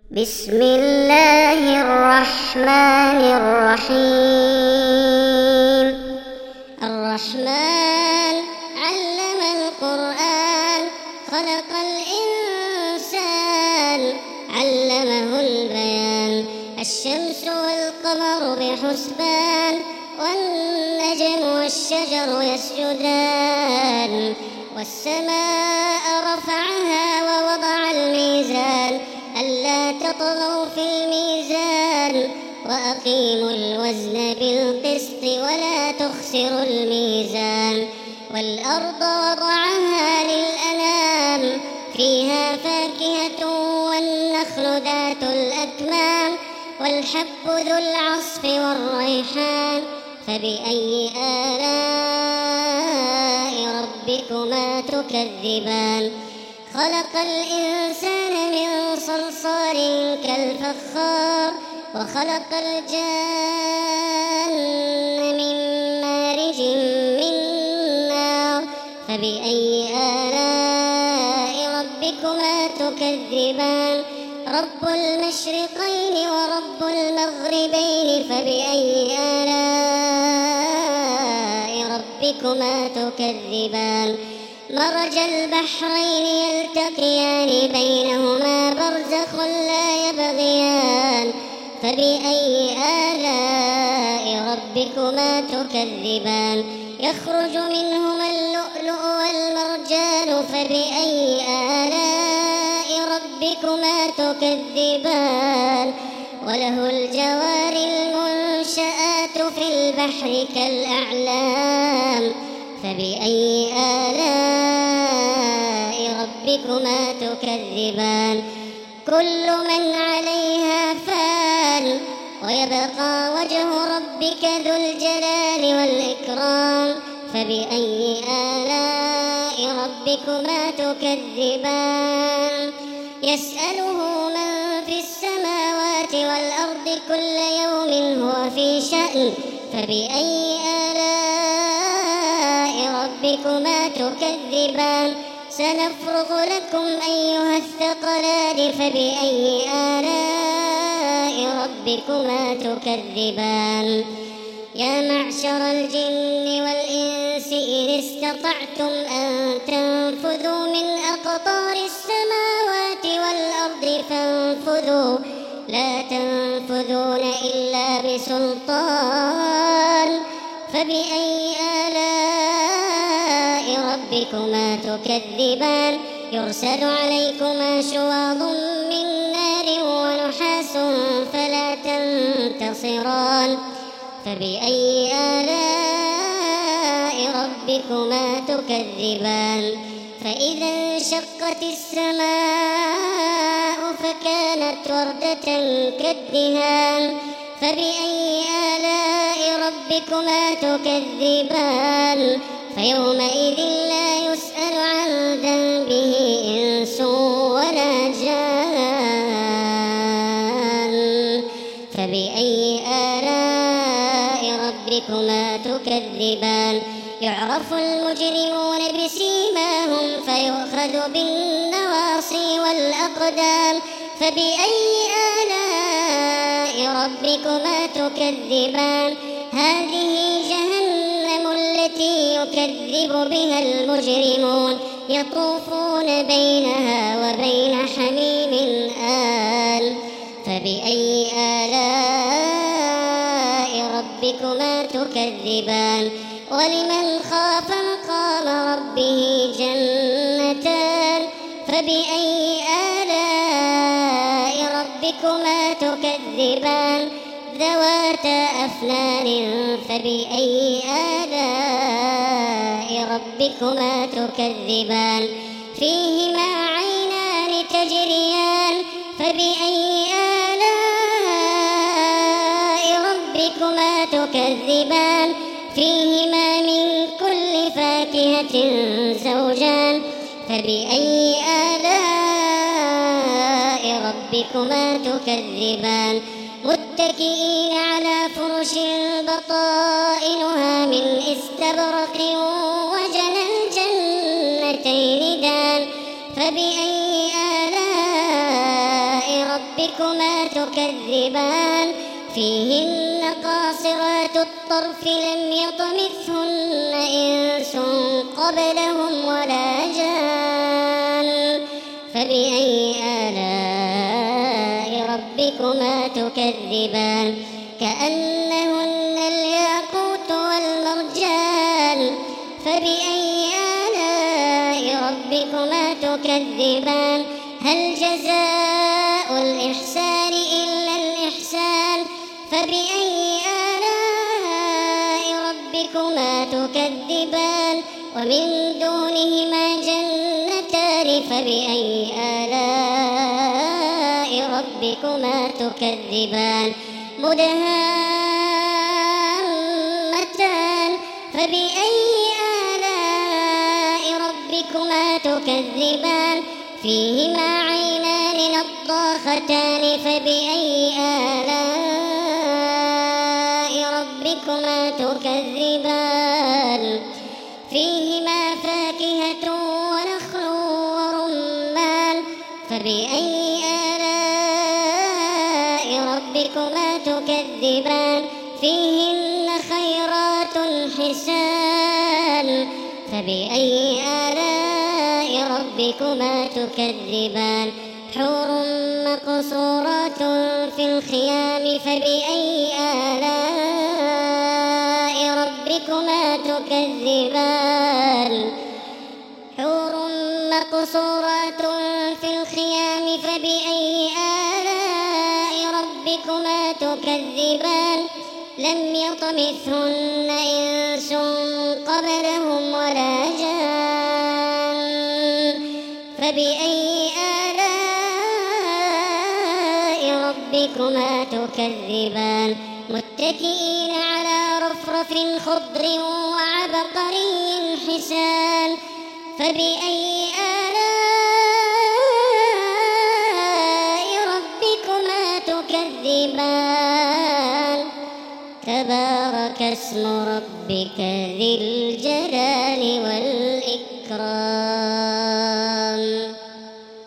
بسم الله الرحمن الرحيم. الرحمن علم القرآن، خلق الإنسان علمه البيان. الشمس والقمر بحسبان، والنجم والشجر يسجدان. والسماء رفعها ووضع الميزان، ألا تطغوا في الميزان، وأقيموا الوزن بالقسط ولا تخسروا الميزان. والأرض وضعها للأنام، فيها فاكهة والنخل ذات الأكمام، والحب ذو العصف والريحان. فبأي آلاء ربكما تكذبان؟ خلق الإنسان من صلصال كالفخار، وخلق الجان من مارج من نار. فبأي آلاء ربكما تكذبان؟ رب المشرقين ورب المغربين، فبأي آلاء ربكما تكذبان؟ مرج البحرين يلتقيان، بينهما برزخ لا يبغيان. فبأي آلاء ربكما تكذبان؟ يخرج منهما اللؤلؤ والمرجان. فبأي آلاء ربكما تكذبان؟ وله الجوار المنشآت في البحر كالأعلام. فبأي آلاء ربكما تكذبان؟ كل من عليها فان، ويبقى وجه ربك ذو الجلال والإكرام. فبأي آلاء ربكما تكذبان؟ يسأله من في السماوات والأرض كل يوم هو في شأن. فبأي آلاء ربكما تكذبان؟ سنفرغ لكم أيها الثقلان. فبأي آلاء ربكما تكذبان؟ يا معشر الجن والإنس إن استطعتم أن تنفذوا من أقطار السماوات والأرض فانفذوا، لا تنفذون إلا بسلطان. فبأي آلاء ربكما تكذبان؟ يرسل عليكما شواظ من نار ونحاس فلا تنتصران. فبأي آلاء ربكما تكذبان؟ فإذا انشقت السماء فكانت وردة كالدهان. فبأي آلاء ربكما تكذبان؟ فيومئذ لا يسأل عن ذنبه إنس ولا جان. فبأي آلاء ربكما تكذبان؟ يعرف المجرمون بسيماهم، فيؤخذ بالنواصي والأقدام. فبأي آلاء ربكما تكذبان؟ هذه جهنم التي يكذب بها المجرمون، يطوفون بينها وبين حميم آن. فبأي آلاء ربكما تكذبان؟ ولمن خاف مقام ربه جنتان. فبأي آلاء ربكما تكذبان؟ ذواتا أفنان. فبأي آلاء ربكما تكذبان؟ فيهما عينان تجريان. فبأي آلاء ربكما تكذبان؟ فيهما من كل فاكهة زوجان. فبأي آلاء ربكما تكذبان؟ متكئين على فرش بطائنها من استبرق، وجنى الجنتين دان. فبأي آلاء ربكما تكذبان فيهن قاصرات الطرف لم يطمثهن إنس قبلهم ولا جان فبأي آلاء ربكما تكذبان كأنهن الياقوت والمرجان فبأي آلاء ربكما تكذبان هل جزاء الإحسان إلا الإحسان فبأي آلاء ربكما تكذبان ومن دونهما جنتان فبأي آلاء ربكما تكذبان مدهامتان فبأي آلاء ربكما تكذبان فيهما عينان نضاختان فبأي آلاء ربكما تكذبان فيهما فاكهة ونخل ورمان فبأي آلاء ربكما تكذبان فيهن خيرات حسان فبأي آلاء ربكما تكذبان حور مقصورات في الخيام فبأي آلاء ربكما تكذبان حور مقصورات في الخيام فبأي آلاء ربكما تكذبان لم يطمثهن إنس قبلهم ولا جان فبأي آلاء ربكما تكذبان متكئين على رفرف خضر وعبقري حسان فبأي آلاء ربكما تكذبان تبارك اسم ربك ذي الجلال والإكرام.